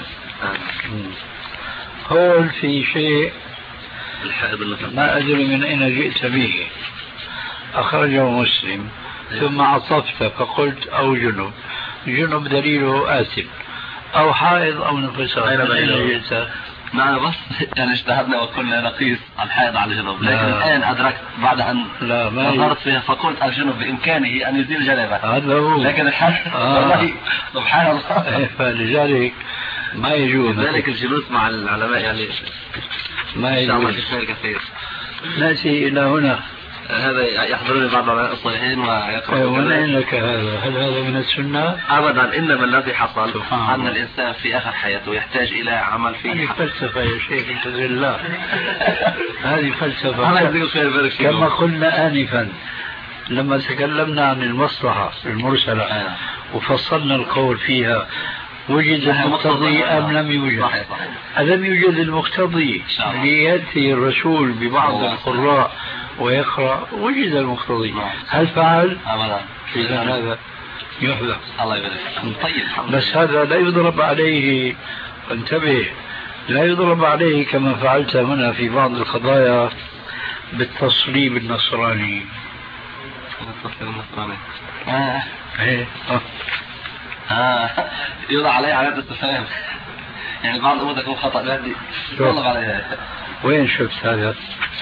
هو في شيء ما أدري من أين جئت به، أخرجه مسلم ثم عطفت فقلت أو جنب. جنب دليله آسف أو حائض أو نفساء. أين جئت؟ نعم بس يعني اجتهدنا وقلنا نقيس الحائض على الجنوب، لكن الآن أدركت بعد أن نظرت فيها فقلت الجنوب بإمكانه أن يزيل جنبه، هذا هو. لكن الحائض آه. والله سبحان الله. فلذلك ما يجوز ذلك الجلوس مع العلماء يعني ما يجوز. كثير. نأتي إلى هنا. هذا يحضرني بعض العلماء الصالحين ويقرأ. وين لك هذا؟ هل هذا من السنة؟ أبدا، إنما الذي حصل أن الإنسان في آخر حياته يحتاج إلى عمل فيه. هذه فلسفة يا شيخ بإذن الله. هذه فلسفة. كما قلنا آنفا لما تكلمنا عن المصلحة المرسلة وفصلنا القول فيها، وجد المقتضي أم لم يوجد؟ ألم يوجد المقتضي ليأتي الرسول ببعض القراء ويقرأ؟ وجد المقتضي. هل فعل؟ أبدا. إذا هذا يحذف. الله يبارك. طيب. بس هذا لا يضرب عليه، انتبه، لا يضرب عليه كما فعلت هنا في بعض القضايا بالتصليب النصراني. آه. ايه آه. يوضع عليه علامة استفهام، يعني بعض الأمور تكون خطأ بهدي يطلب عليها. وين شفت هذا؟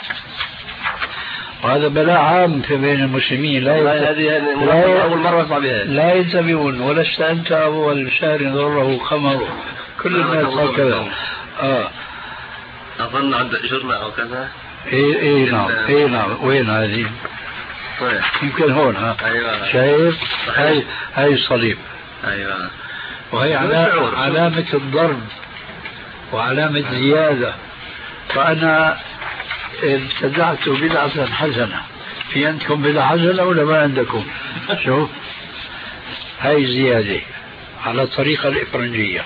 وهذا بلاء عام في بين المسلمين، لا والله هذه يعني لا أول مرة أسمع بها. لا ينتبهون، ولست أنت أول شهر ضره خمر، كل الناس هكذا. آه أظن عند جرنا أو كذا. إيه إيه نعم إيه نعم. وين هذه؟ طيب. يمكن هون. ها أيوة. شايف؟ هاي هاي الصليب. أيوة. وهي علامة علامة الضرب وعلامة زيادة. فأنا ابتدعت بدعة حسنة. في عندكم بدعة حسنة ولا ما عندكم؟ شوف هاي زيادة على الطريقة الإفرنجية.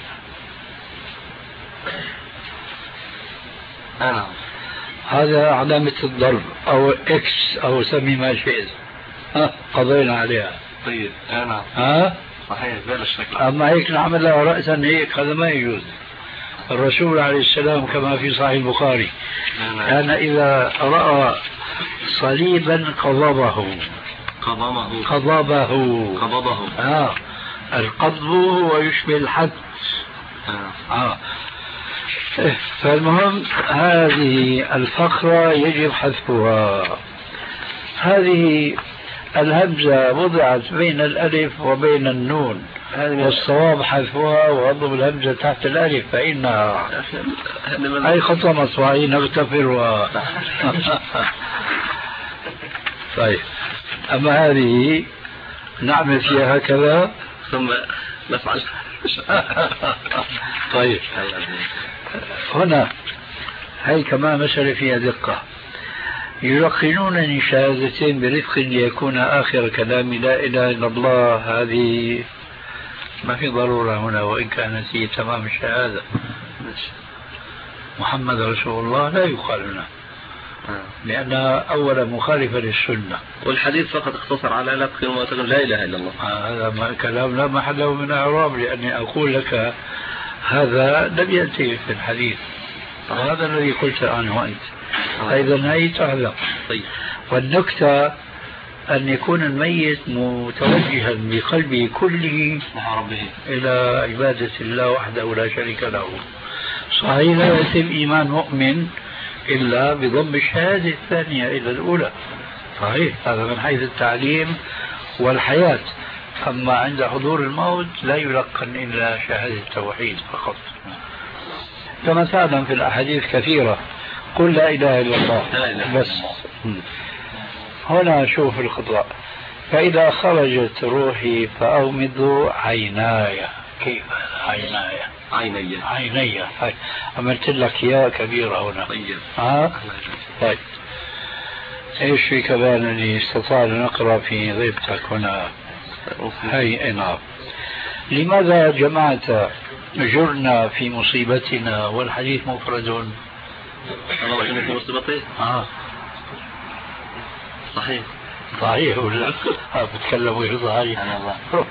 أنا هذا علامة الضرب أو إكس أو سمي ما شئت. ها قضينا عليها. طيب أنا ها صحيح بهذا الشكل. أما هيك نعملها رأسا هيك هذا ما يجوز. الرسول عليه السلام كما في صحيح البخاري كان إذا رأى صليبا قضبه. قضبه. قضبه. قضبه. آه القضب هو يشبه الحد. آه. آه. فالمهم هذه الفقرة يجب حذفها. هذه الهمزة وضعت بين الألف وبين النون، والصواب حذفها ووضع الهمزة تحت الألف فإنها أي خطأ مصبعي نغتفرها. طيب أما هذه نعمل فيها هكذا ثم نفعل. طيب هنا هي كمان مسألة فيها دقة. يلقنونني شهادتين برفق ليكون آخر كلامي لا إله إلا الله. هذه ما في ضرورة هنا، وإن كانت هي تمام الشهادة. محمد رسول الله لا يقال هنا لأنها أولا مخالفة للسنة، والحديث فقط اختصر على لفظ وما تقول لا إله إلا الله. هذا كلام لا محل له من إعراب، لأني أقول لك هذا لم يأتي في الحديث، وهذا الذي قلت أنا وأنت. أيضا هي تعلم. طيب. والنكتة أن يكون الميت متوجها بقلبه كله مع ربه إلى عبادة الله وحده لا شريك له. صحيح لا يتم إيمان مؤمن إلا بضم الشهادة الثانية إلى الأولى. صحيح هذا من حيث التعليم والحياة. أما عند حضور الموت لا يلقن إلا شهادة التوحيد فقط، كما تعلم في الأحاديث كثيرة قل لا إله إلا الله بس. هنا شوف الخطأ. فإذا خرجت روحي فأغمض عيناي. كيف عيناي؟ عيني عيني. عملت لك يا كبيرة هنا. طيب. ها طيب ايش في كمان اللي استطعنا نقرأ في غيبتك هنا؟ هاي نعم. لماذا جمعت جرنا في مصيبتنا والحديث مفرد؟ الله جرنا في مصيبتي. اه صحيح. صحيح ولا بتكلموا يظهري أنا الله.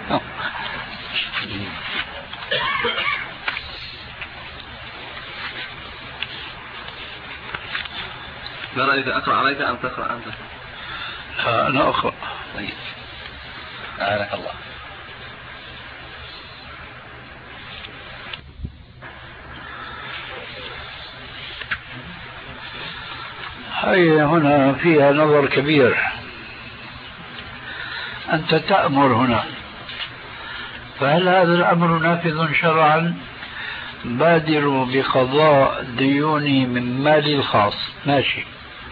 ما رأيك أقرأ عليك أم تقرأ أنت؟ لا أنا أقرأ. طيب أعانك الله. هي هنا فيها نظر كبير. أنت تأمر هنا، فهل هذا الأمر نافذ شرعا؟ بادروا بقضاء ديوني من مالي الخاص، ماشي،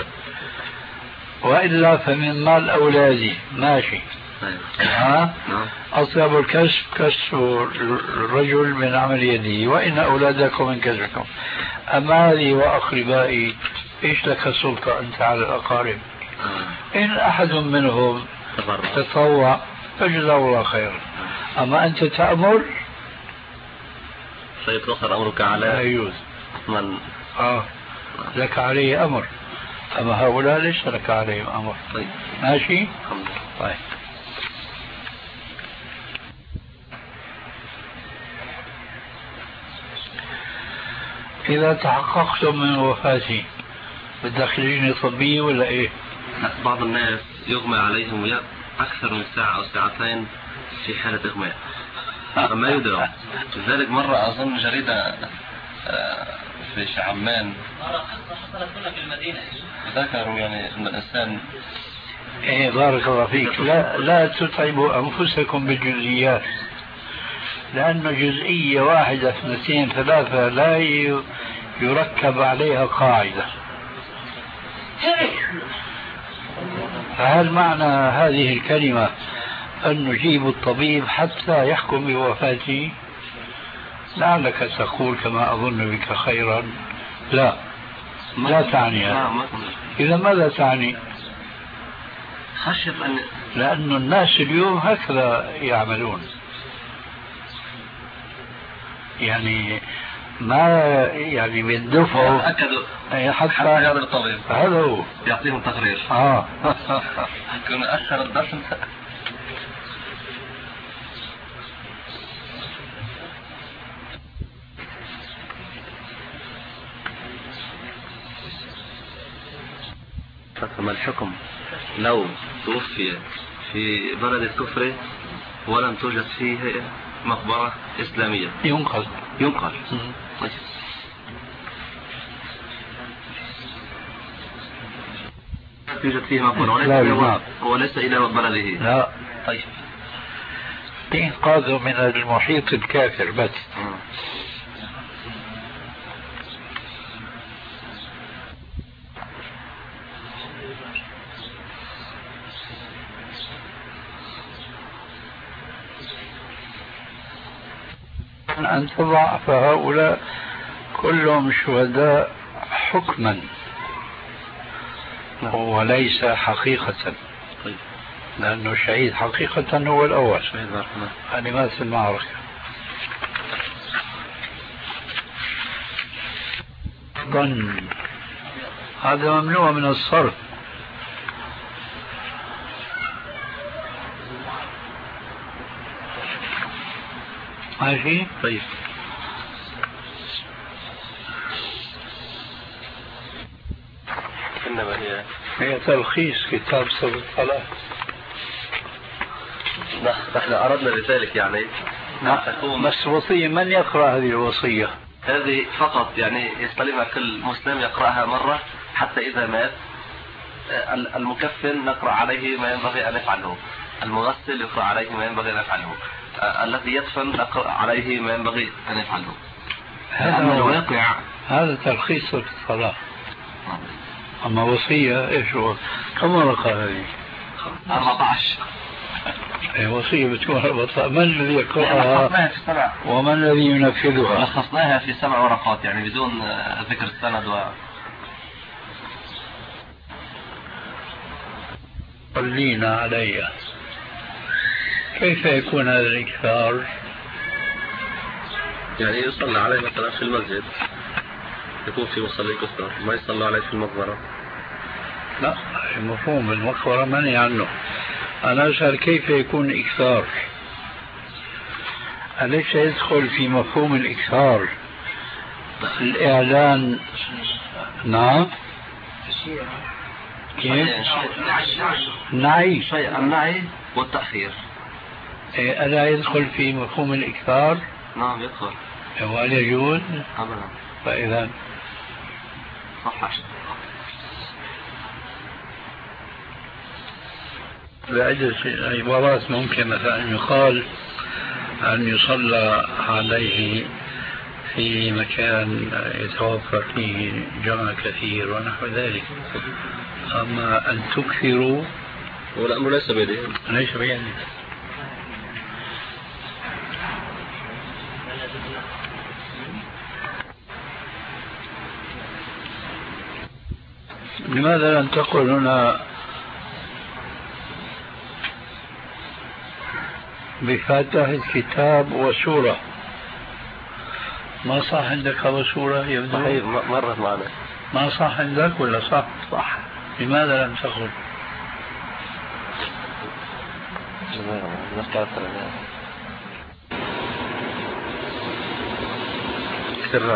وإلا فمن مال أولادي، ماشي. ها؟ أصيب الكسب كسب الرجل من عمل يده، وإن أولادكم من كسبكم. أما هذه وأقربائي إيش لك السلطة أنت على الأقارب؟ إن أحد منهم تطوع فجزاه الله خير، أما أنت تأمر سيقتصر أمرك على أيوز من آه لك عليه أمر، أما هؤلاء ليس لك عليهم أمر. طيب. ماشي. طيب. إذا تحققتم من وفاتي بتدخليني طبي ولا إيه؟ بعض الناس يغمى عليهم ويا- أكثر من ساعة أو ساعتين في حالة إغماء فما يدرى. لذلك مرة أظن جريدة آه، في عمان حصلت هنا في المدينة. ذكروا يعني أن الإنسان إيه بارك الله فيك. لا لا تتعبوا أنفسكم بالجزئيات، لأن جزئية واحدة اثنتين ثلاثة لا ي- يركب عليها قاعدة. فهل معنى هذه الكلمة أن نجيب الطبيب حتى يحكم بوفاته؟ لعلك تقول كما أظن بك خيرا. لا لا تعني هذا. إذا ماذا تعني؟ خشية أن لأن الناس اليوم هكذا يعملون، يعني ما يعني بيندفعوا يتأكدوا حتى حتى هذا الطبيب هذا هو يعطيهم تقرير. آه. يكون أثر الدرس. فما الحكم لو توفي في بلد الكفر ولم توجد فيه مقبرة إسلامية؟ ينقذ ينقل. يوجد فيه مقبرة وليس إلى وليس إلى بلده. لا، طيب إنقاذه من المحيط الكافر بس. مم. أن تضع فهؤلاء كلهم شهداء حكما وليس حقيقة، طيب لأنه شهيد حقيقة هو الأول شهيد بارك هذه ما في المعركة. ظن هذا ممنوع من الصرف. ماشي. طيب إنما هي هي تلخيص كتاب صلاة الصلاة. نحن أردنا لذلك يعني نعم. بس وصية من يقرأ هذه الوصية؟ هذه فقط يعني يستلمها كل مسلم يقرأها مرة حتى إذا مات المكفن نقرأ عليه ما ينبغي أن يفعله، المغسل يقرأ عليه ما ينبغي أن يفعله، الذي يدفن نقرأ عليه ما ينبغي أن يفعله. هذا الواقع هذا تلخيص الصلاة. أما وصية إيش هو؟ كم ورقة هذه؟ أربعة عشر. أي وصية بتكون أربعة. من الذي يقرأها ومن الذي ينفذها؟ لخصناها في سبع ورقات يعني بدون ذكر السند و صلينا علي. كيف يكون هذا الإكثار؟ يعني يصلى عليه مثلا في المسجد يكون في مصلي كثر، ما يصلى عليه في المقبرة. لا، مفهوم المقبرة منهي عنه. أنا أسأل كيف يكون إكثار؟ أليس يدخل في مفهوم الإكثار الإعلان؟ نعم. كيف؟ النعي. شيء النعي والتأخير. ألا يدخل في مفهوم الإكثار؟ نعم يدخل. وهل يجوز؟ أبدا. فإذا صح. بعدة عبارات ممكن مثلا يقال أن يصلى عليه في مكان يتوفر فيه جمع كثير ونحو ذلك. أما أن تكثروا والأمر ليس بيدي. ليس بيدي. لماذا لم تقل هنا بفاتحة كتاب وسورة؟ ما صح عندك هذا سورة يبدو؟ صحيح مرت معنا. ما صح عندك ولا صح؟ صح. لماذا لم تقل؟ سرا.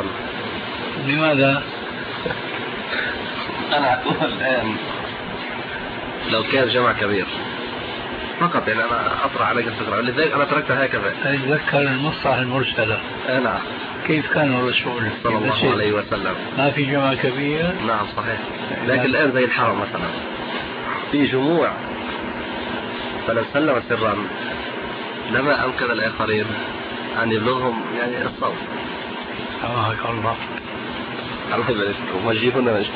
لماذا؟ أنا أقول الآن لو كان جمع كبير فقط. يعني أنا أطرح عليك الفكرة، لذلك أنا تركتها هكذا. أتذكر المصلحة المرسلة. نعم. كيف كان الرسول صلى الله عليه وسلم؟ ما في جمع كبير. نعم صحيح. لكن الآن زي الحرم مثلا في جموع، فلو سلم سرا لما أمكن الآخرين أن يبلغهم يعني الصوت. سماحك الله. الله يبارك فيكم. وجهونا مجد.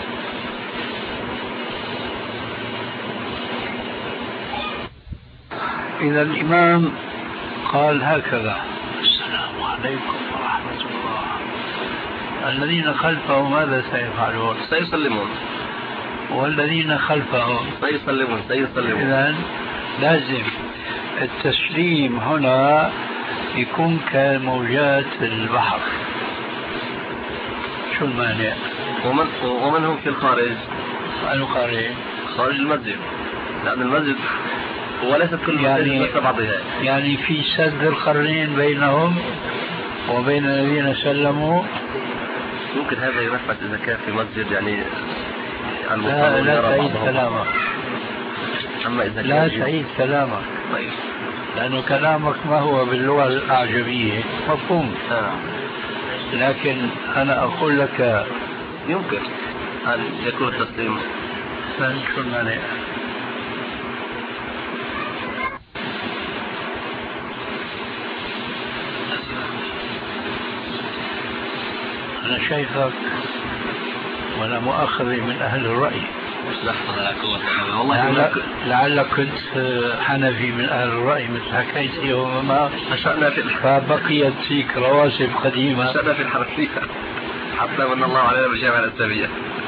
إذا الإمام قال هكذا: السلام عليكم ورحمة الله. الذين خلفه ماذا سيفعلون؟ سيسلمون. والذين خلفه سيسلمون سيسلمون. إذن لازم التسليم هنا يكون كموجات البحر. شو المانع؟ ومن, ومن هم في الخارج؟ الخارج خارج المسجد، لأن المسجد وليست كل يعني مثل بعضها. يعني في سد القرنين بينهم وبين الذين سلموا. ممكن هذا ينفذ إذا كان في مسجد يعني لا لا تعيد كلامك. أما إذا لا تعيد كلامك. طيب. لأنه كلامك ما هو باللغة الأعجمية مفهوم. آه. لكن أنا أقول لك يمكن أن يكون التسليم. شو المانع؟ أنا شايفك وأنا مؤخذ من أهل الرأي. والله لعلك كنت حنفي من أهل الرأي مثل حكايتي وما نشأنا في فبقيت فيك رواسب قديمة. نشأنا في الحرفية حتى من الله علينا بالجامعة الإسلامية.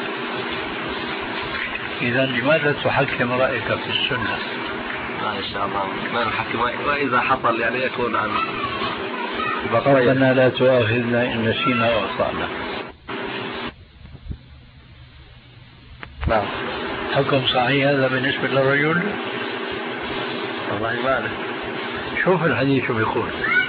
إذا لماذا تحكم رأيك في السنة؟ آه إن شاء الله ما نحكم، وإذا حصل يعني يكون عن ربنا لا تؤاخذنا إن نسينا وأخطأنا. نعم. حكم صحيح هذا بالنسبة للرجل؟ والله ما أعرف. شوف الحديث شو بيقول.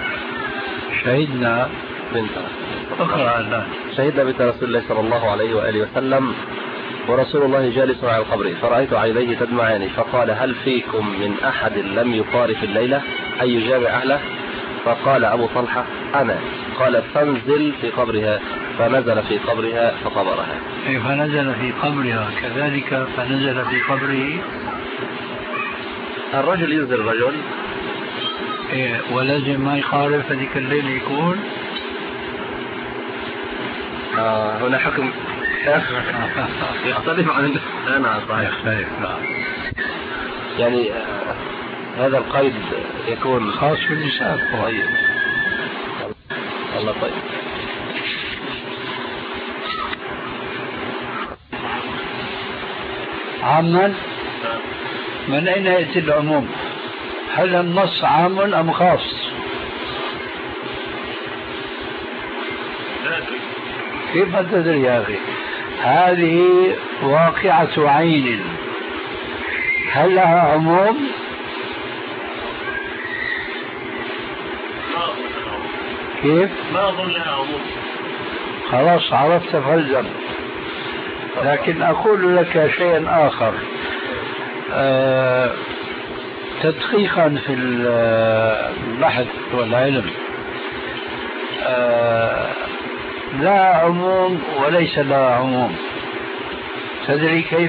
شهدنا بنت اقرأ الآن. شهدنا بنت رسول الله صلى الله عليه وآله وسلم ورسول الله جالس على القبر، فرأيت عينيه تدمعان، فقال: هل فيكم من أحد لم يقارف الليلة أي يجامع أهله؟ فقال أبو طلحة: أنا. قال: فانزل في قبرها. فنزل في قبرها فقبرها. فنزل في قبرها كذلك فنزل في قبره. الرجل ينزل الرجل إيه ولازم ما يقارف هذيك الليلة يكون. آه هنا حكم يختلف عن أنا صحيح. يختلف نعم. يعني آه هذا القيد يكون خاص بالنساء. طيب الله طيب. عاما من أين يأتي العموم؟ هل النص عام أم خاص؟ كيف تدري يا أخي؟ هذه واقعة عين، هل لها عموم؟ كيف؟ ما أظن لها عموم. خلاص عرفت فلزم. لكن أقول لك شيئا آخر أه تدقيقا في البحث والعلم. أه لا عموم وليس لا عموم. تدري كيف؟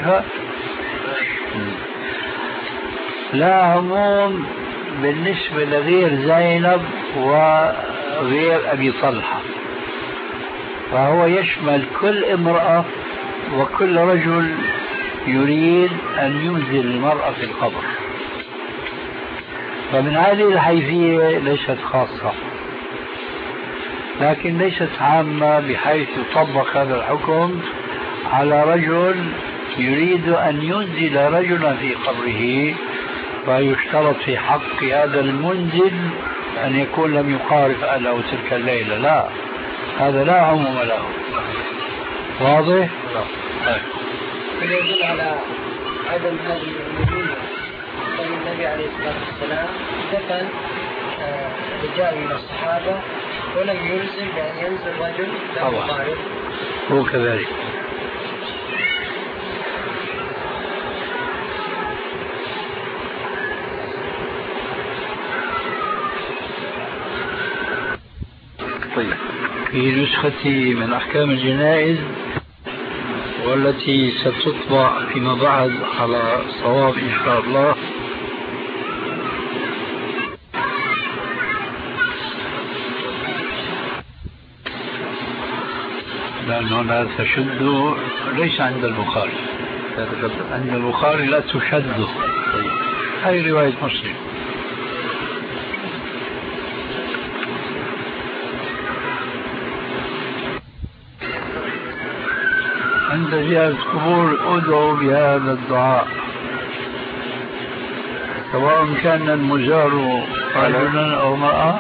لا عموم بالنسبة لغير زينب وغير أبي طلحة، فهو يشمل كل امرأة وكل رجل يريد أن ينزل المرأة في القبر. فمن هذه الحيثية ليست خاصة، لكن ليست عامة بحيث يطبق هذا الحكم على رجل يريد أن ينزل رجلا في قبره، فيشترط في حق هذا المنزل أن يكون لم يقارف أهله تلك الليلة. لا، هذا لا عموم له. واضح؟ لا. يدل على عدم هذه النبوة. كان النبي عليه الصلاة والسلام دفن رجال من الصحابة ولم يلزم بأن ينزل رجل لم يقارف. هو كذلك. في نسختي من أحكام الجنائز والتي ستطبع فيما بعد على صواب إن شاء الله. لأن هنا تشد ليس عند البخاري، عند البخاري لا تشد. هذه رواية مسلم. عند زيارة قبور ادعوا بهذا الدعاء سواء كان المزار رجلا أو امرأة.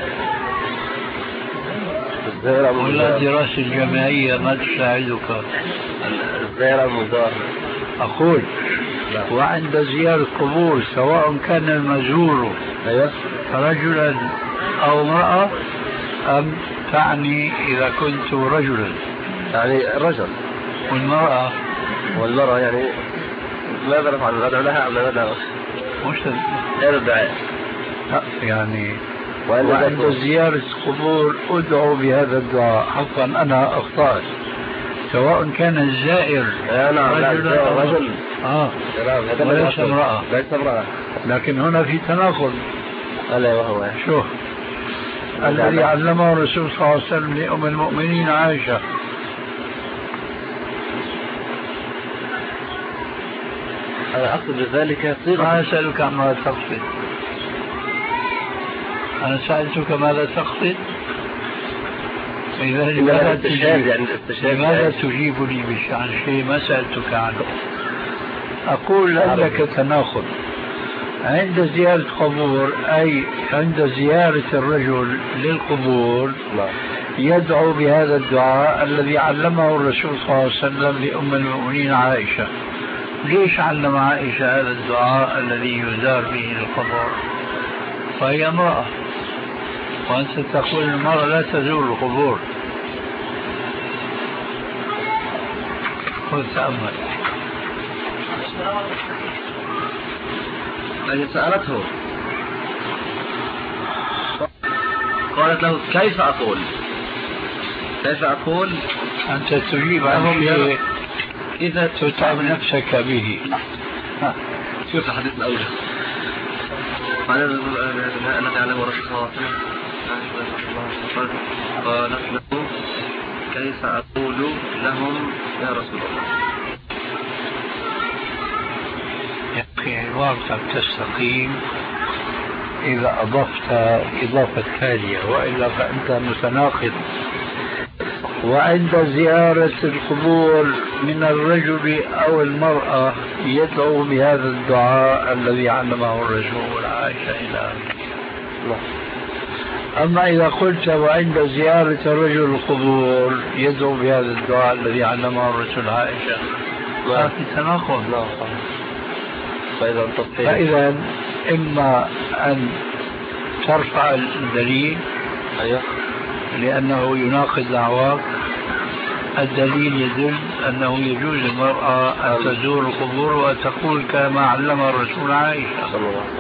ولا دراسة جامعية ما تساعدك. الزيارة المزار. أقول لا. وعند زيارة قبور سواء كان المزور رجلا أو امرأة أم تعني إذا كنت رجلا؟ يعني رجل. والمرأة والمرأة يعني ماذا نفعل؟ ندعو لها أم لا ندعو؟ مش غير الدعاء. يعني وعند زيارة قبور ادعوا بهذا الدعاء. حقا أنا أخطأت، سواء كان الزائر رجل أو رجل آه وليس امرأة. ليس امرأة، لكن هنا في تناقض. ألا وهو شوف الذي علمه الرسول صلى الله عليه وسلم لأم المؤمنين عائشة. أنا أقصد بذلك صيغة. ما أسألك عما تقصد، أنا سألتك ماذا تقصد، إذا لماذا تجيب لماذا تجيبني عن شيء ما سألتك عنه؟ أقول لك تناقض. عند زيارة قبور أي عند زيارة الرجل للقبور يدعو بهذا الدعاء الذي علمه الرسول صلى الله عليه وسلم لأم المؤمنين عائشة. ليش علم عائشة هذا الدعاء الذي يزار به القبور؟ فهي امرأة، وأنت تقول المرأة لا تزور القبور. خذ تأمل. هي سألته قالت له كيف أقول كيف أقول أنت تجيب عن شيء إذا تتعب نفسك به. شوف الحديث الأول الذي علمه رسول الله صلى الله عليه وسلم قالت له كيف أقول لهم يا رسول الله. يا أخي عبارتك تستقيم إذا أضفت إضافة ثانية، وإلا فأنت متناقض. وعند زيارة القبور من الرجل أو المرأة يدعو بهذا الدعاء الذي علمه الرسول عائشة إلى آخره. أما إذا قلت وعند زيارة الرجل القبور يدعو بهذا الدعاء الذي علمه الرسول عائشة، ما في تناقض. فإذا إما أن ترفع الدليل لأنه يناقض دعواك. الدليل يدل أنه يجوز للمرأة أن تزور القبور وتقول كما علم الرسول عائشة،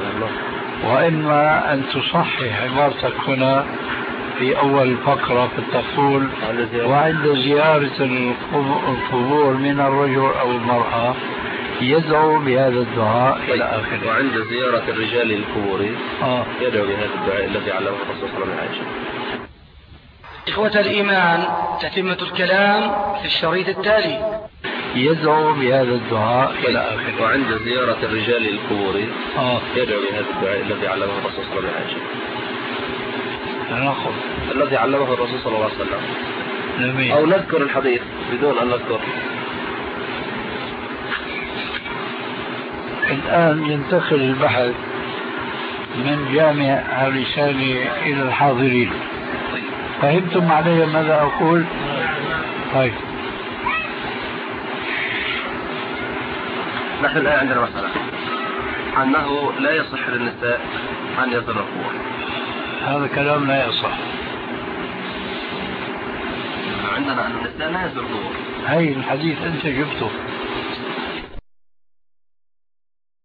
وإما أن تصحح عبارتك هنا في أول فقرة فتقول وعند زيارة القبور من الرجل أو المرأة يدعو بهذا الدعاء إلى آخره. وعند زيارة الرجال للقبور آه. يدعو بهذا الدعاء الذي علمه الرسول صلى الله عليه وسلم. إخوة الإيمان، تتمة الكلام في الشريط التالي. يدعو بهذا الدعاء إلى آخره. وعند زيارة الرجال للقبور آه. يدعو بهذا الدعاء الذي علمه الرسول صلى الله عليه وسلم. نأخذ الذي علمه الرسول صلى الله عليه وسلم. جميل. أو نذكر الحديث بدون أن نذكر. الآن ينتقل البحث من جامع الرسالة إلى الحاضرين. فهمتم علي ماذا أقول؟ طيب نحن الآن عندنا مسألة أنه لا يصح للنساء أن يزورن القبور. هذا كلام لا يصح. عندنا أن النساء لا يزورن القبور. هاي الحديث أنت جبته.